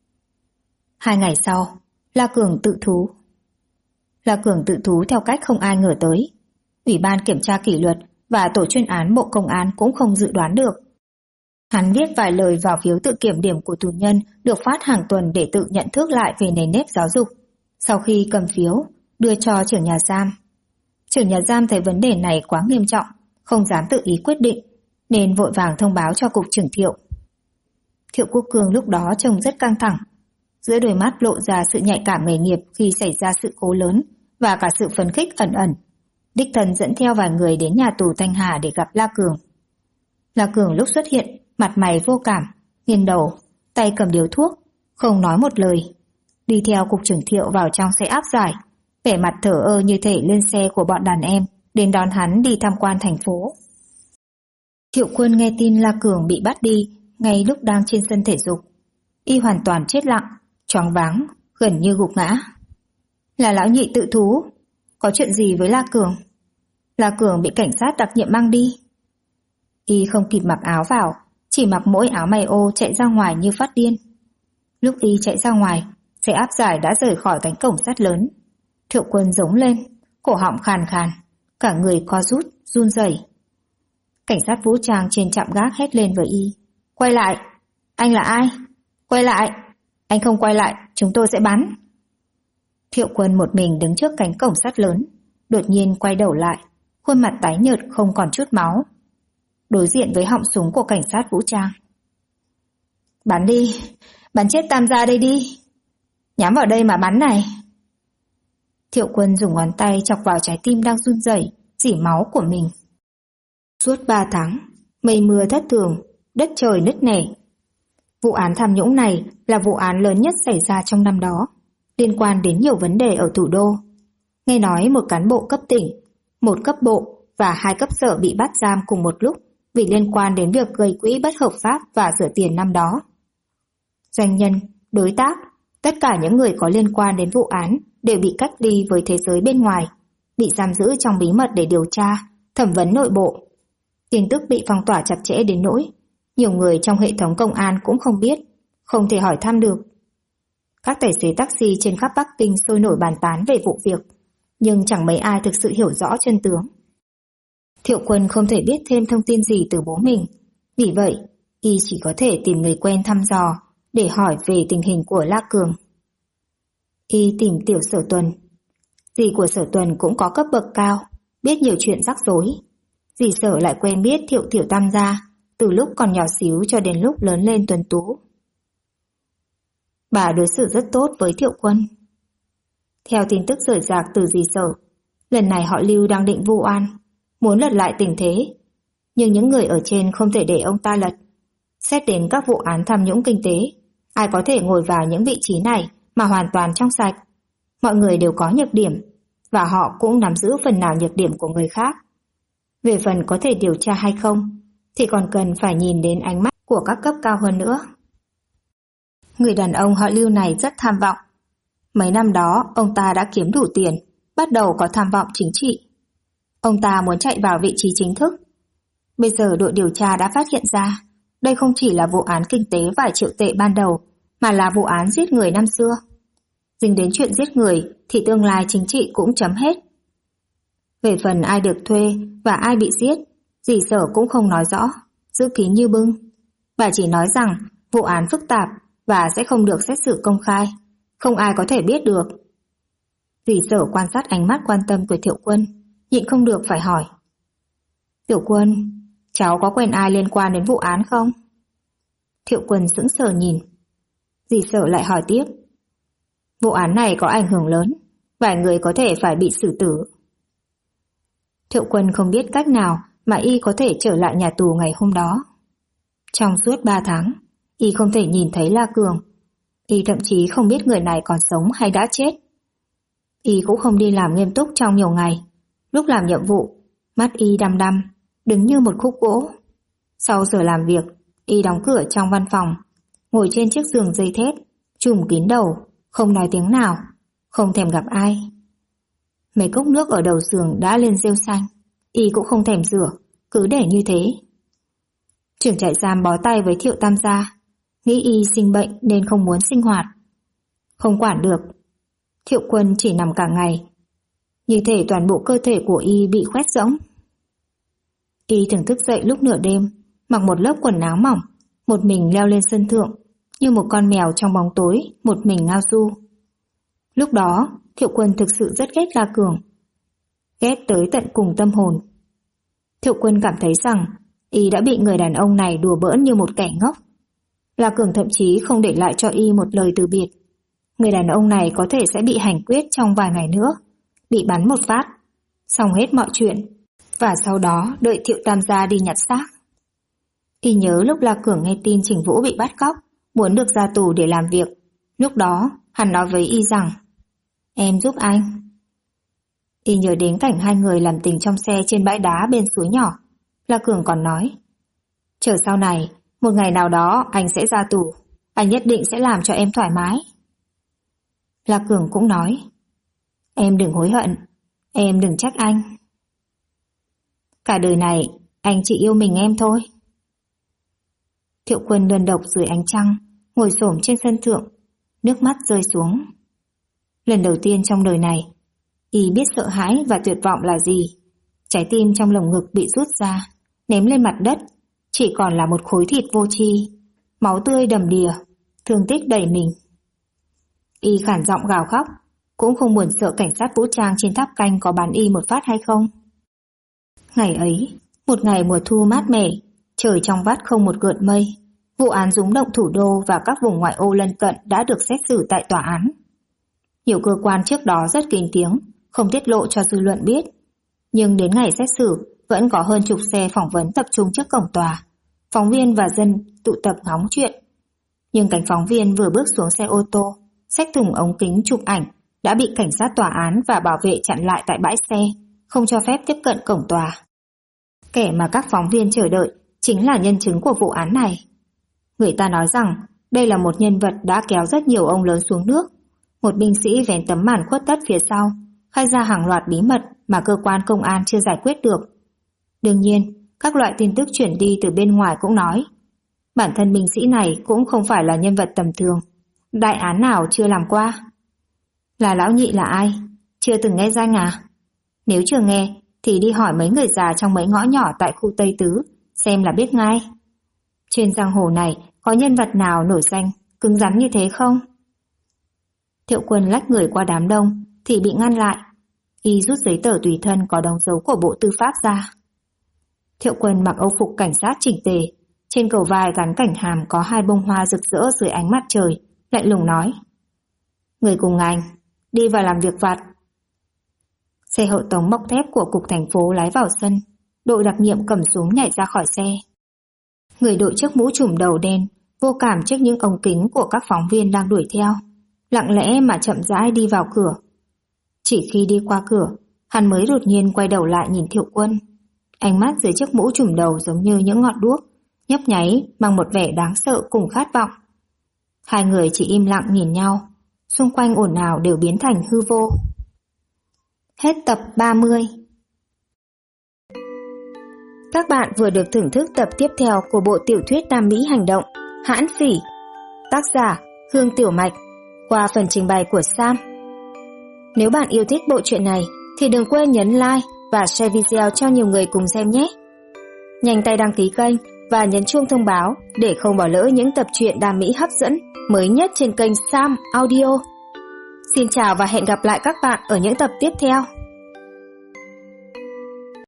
2 ngày sau, La Cường tự thú. La Cường tự thú theo cách không ai ngờ tới. Ủy ban kiểm tra kỷ luật và tổ chuyên án Bộ Công an cũng không dự đoán được. Hắn viết vài lời vào phiếu tự kiểm điểm của tù nhân được phát hàng tuần để tự nhận thức lại về nền nếp giáo dục. Sau khi cầm phiếu, đưa cho trưởng nhà giam. Trưởng nhà giam thấy vấn đề này quá nghiêm trọng, không dám tự ý quyết định, nên vội vàng thông báo cho cục trưởng Thiệu. Thiệu Quốc Cường lúc đó trông rất căng thẳng. Giữa đôi mắt lộ ra sự nhạy cảm nghề nghiệp khi xảy ra sự cố lớn và cả sự phấn khích ẩn ẩn. Đích thân dẫn theo vài người đến nhà tù Thanh Hà để gặp La Cường. La Cường lúc xuất hiện, mặt mày vô cảm, nghiêng đầu, tay cầm điếu thuốc, không nói một lời. Đi theo cục trưởng Thiệu vào trong xe áp giải, vẻ mặt thở ơ như thể lên xe của bọn đàn em, đến đón hắn đi tham quan thành phố. Thiệu Quân nghe tin La Cường bị bắt đi ngay lúc đang trên sân thể dục. Y hoàn toàn chết lặng, choáng váng, gần như gục ngã. Là lão nhị tự thú, có chuyện gì với La Cường? La Cường bị cảnh sát đặc nhiệm mang đi. Y không kịp mặc áo vào, chỉ mặc mỗi áo may ô chạy ra ngoài như phát điên. Lúc Y chạy ra ngoài, xe áp giải đã rời khỏi cánh cổng sắt lớn. Thiệu Quân giống lên, cổ họng khàn khàn, cả người co rút, run rẩy. Cảnh sát vũ trang trên trạm gác hét lên với Y. Quay lại! Anh là ai? Quay lại! Anh không quay lại, chúng tôi sẽ bắn. Thiệu Quân một mình đứng trước cánh cổng sắt lớn, đột nhiên quay đầu lại, khuôn mặt tái nhợt không còn chút máu. Đối diện với họng súng của cảnh sát vũ trang. Bắn đi! Bắn chết Tam gia đây đi! Nhắm vào đây mà bắn này! Thiệu Quân dùng ngón tay chọc vào trái tim đang run rẩy, rỉ máu của mình. Suốt 3 tháng, mây mưa thất thường, đất trời nứt nẻ. Vụ án tham nhũng này là vụ án lớn nhất xảy ra trong năm đó, liên quan đến nhiều vấn đề ở thủ đô. Nghe nói một cán bộ cấp tỉnh, một cấp bộ và 2 cấp sở bị bắt giam cùng một lúc vì liên quan đến việc gây quỹ bất hợp pháp và rửa tiền năm đó. Doanh nhân, đối tác, tất cả những người có liên quan đến vụ án đều bị cách ly với thế giới bên ngoài, bị giam giữ trong bí mật để điều tra, thẩm vấn nội bộ. Tin tức bị phong tỏa chặt chẽ đến nỗi nhiều người trong hệ thống công an cũng không biết, không thể hỏi thăm được. Các tài xế taxi trên khắp Bắc Kinh sôi nổi bàn tán về vụ việc. nhưng chẳng mấy ai thực sự hiểu rõ chân tướng. Thiệu Quân không thể biết thêm thông tin gì từ bố mình, vì vậy y chỉ có thể tìm người quen thăm dò để hỏi về tình hình của La Cường. Y tìm Tiểu Sở Tuần. Dì của Sở Tuần cũng có cấp bậc cao, biết nhiều chuyện rắc rối. Dì Sở lại quen biết Thiệu Tam gia từ lúc còn nhỏ xíu cho đến lúc lớn lên tuấn tú. Bà đối xử rất tốt với Thiệu Quân. Theo tin tức rời rạc từ dì Sở, lần này họ Lưu đang định vu oan, muốn lật lại tình thế, nhưng những người ở trên không thể để ông ta lật. Xét đến các vụ án tham nhũng kinh tế, ai có thể ngồi vào những vị trí này mà hoàn toàn trong sạch. Mọi người đều có nhược điểm, và họ cũng nắm giữ phần nào nhược điểm của người khác. Về phần có thể điều tra hay không, thì còn cần phải nhìn đến ánh mắt của các cấp cao hơn nữa. Người đàn ông họ Lưu này rất tham vọng. Mấy năm đó, ông ta đã kiếm đủ tiền, bắt đầu có tham vọng chính trị. Ông ta muốn chạy vào vị trí chính thức. Bây giờ đội điều tra đã phát hiện ra, đây không chỉ là vụ án kinh tế vài triệu tệ ban đầu, mà là vụ án giết người năm xưa. Dính đến chuyện giết người thì tương lai chính trị cũng chấm hết. Về phần ai được thuê và ai bị giết, dì Sở cũng không nói rõ, giữ kín như bưng. Bà chỉ nói rằng vụ án phức tạp và sẽ không được xét xử công khai, không ai có thể biết được. Dì Sở quan sát ánh mắt quan tâm của Thiệu Quân, nhịn không được phải hỏi. Tiểu Quân, cháu có quen ai liên quan đến vụ án không? Thiệu Quân sững sờ nhìn. Dì Sở lại hỏi tiếp. Vụ án này có ảnh hưởng lớn, vài người có thể phải bị xử tử. Thiệu Quân không biết cách nào mà y có thể trở lại nhà tù ngày hôm đó. Trong suốt 3 tháng, y không thể nhìn thấy La Cường. Y thậm chí không biết người này còn sống hay đã chết. Y cũng không đi làm nghiêm túc trong nhiều ngày. Lúc làm nhiệm vụ, mắt y đăm đăm, đứng như một khúc gỗ. Sau giờ làm việc, y đóng cửa trong văn phòng, ngồi trên chiếc giường dây thép, trùm kín đầu, không nói tiếng nào, không thèm gặp ai. Mấy cốc nước ở đầu giường đã lên rêu xanh, y cũng không thèm rửa, cứ để như thế. Trưởng trại giam bó tay với Thiệu Tam gia, nghĩ y sinh bệnh nên không muốn sinh hoạt. Không quản được, Thiệu Quân chỉ nằm cả ngày, như thể toàn bộ cơ thể của y bị khoét rỗng. Y thường thức dậy lúc nửa đêm, mặc một lớp quần áo mỏng, một mình leo lên sân thượng, như một con mèo trong bóng tối, một mình ngao du. Lúc đó, Thiệu Quân thực sự rất ghét La Cường. Ghét tới tận cùng tâm hồn. Thiệu Quân cảm thấy rằng y đã bị người đàn ông này đùa bỡn như một kẻ ngốc. La Cường thậm chí không để lại cho y một lời từ biệt. Người đàn ông này có thể sẽ bị hành quyết trong vài ngày nữa, bị bắn một phát, xong hết mọi chuyện, và sau đó đợi Thiệu Tam gia đi nhặt xác. Y nhớ lúc La Cường nghe tin Trình Vũ bị bắt cóc, muốn được ra tù để làm việc. Lúc đó, hắn nói với y rằng, em giúp anh. Y nhớ đến cảnh hai người làm tình trong xe trên bãi đá bên suối nhỏ. La Cường còn nói, chờ sau này, một ngày nào đó anh sẽ ra tù, anh nhất định sẽ làm cho em thoải mái. La Cường cũng nói, em đừng hối hận, em đừng trách anh. Cả đời này, anh chỉ yêu mình em thôi. Thiệu Quân đơn độc dưới ánh trăng, ngồi xổm trên sân thượng, nước mắt rơi xuống. Lần đầu tiên trong đời này, y biết sợ hãi và tuyệt vọng là gì. Trái tim trong lồng ngực bị rút ra, ném lên mặt đất, chỉ còn là một khối thịt vô tri, máu tươi đầm đìa, thương tích đầy mình. Y khản giọng gào khóc, cũng không buồn sợ cảnh sát vũ trang trên tháp canh có bắn y một phát hay không. Ngày ấy, một ngày mùa thu mát mẻ, trời trong vắt không một gợn mây. Vụ án rúng động thủ đô và các vùng ngoại ô lân cận đã được xét xử tại tòa án. Nhiều cơ quan trước đó rất kín tiếng, không tiết lộ cho dư luận biết. Nhưng đến ngày xét xử, vẫn có hơn chục xe phỏng vấn tập trung trước cổng tòa. Phóng viên và dân tụ tập ngóng chuyện. Nhưng cánh phóng viên vừa bước xuống xe ô tô, xách thùng ống kính chụp ảnh, đã bị cảnh sát tòa án và bảo vệ chặn lại tại bãi xe, không cho phép tiếp cận cổng tòa. Kẻ mà các phóng viên chờ đợi chính là nhân chứng của vụ án này. Người ta nói rằng đây là một nhân vật đã kéo rất nhiều ông lớn xuống nước. Một binh sĩ vén tấm màn khuất tất phía sau, khai ra hàng loạt bí mật mà cơ quan công an chưa giải quyết được. Đương nhiên, các loại tin tức chuyển đi từ bên ngoài cũng nói, bản thân binh sĩ này cũng không phải là nhân vật tầm thường, đại án nào chưa làm qua. Là lão nhị là ai? Chưa từng nghe danh à? Nếu chưa nghe thì đi hỏi mấy người già trong mấy ngõ nhỏ tại khu Tây Tứ xem là biết ngay. Trên giang hồ này có nhân vật nào nổi danh cứng rắn như thế không? Thiệu Quân lách người qua đám đông thì bị ngăn lại. Y rút giấy tờ tùy thân có đóng dấu của Bộ Tư pháp ra. Thiệu Quân mặc âu phục cảnh sát chỉnh tề, trên cầu vai gắn cảnh hàm có 2 bông hoa rực rỡ dưới ánh mặt trời, lạnh lùng nói: Người cùng ngành, đi vào làm việc vặt. Xe hộ tống bọc thép của cục thành phố lái vào sân, đội đặc nhiệm cầm súng nhảy ra khỏi xe. Người đội chiếc mũ trùm đầu đen, vô cảm trước những ống kính của các phóng viên đang đuổi theo, lặng lẽ mà chậm rãi đi vào cửa. Chỉ khi đi qua cửa, hắn mới đột nhiên quay đầu lại nhìn Thiệu Quân. Ánh mắt dưới chiếc mũ trùm đầu giống như những ngọn đuốc, nhấp nháy bằng một vẻ đáng sợ cùng khát vọng. Hai người chỉ im lặng nhìn nhau, xung quanh ồn ào đều biến thành hư vô. Hết tập 30. Các bạn vừa được thưởng thức tập tiếp theo của bộ tiểu thuyết Nam Mỹ hành động Hãn Phỉ, tác giả Hương Tiểu Mạch, qua phần trình bày của Sam. Nếu bạn yêu thích bộ truyện này thì đừng quên nhấn like và share video cho nhiều người cùng xem nhé. Nhanh tay đăng ký kênh và nhấn chuông thông báo để không bỏ lỡ những tập truyện Nam Mỹ hấp dẫn mới nhất trên kênh Sam Audio. Xin chào và hẹn gặp lại các bạn ở những tập tiếp theo.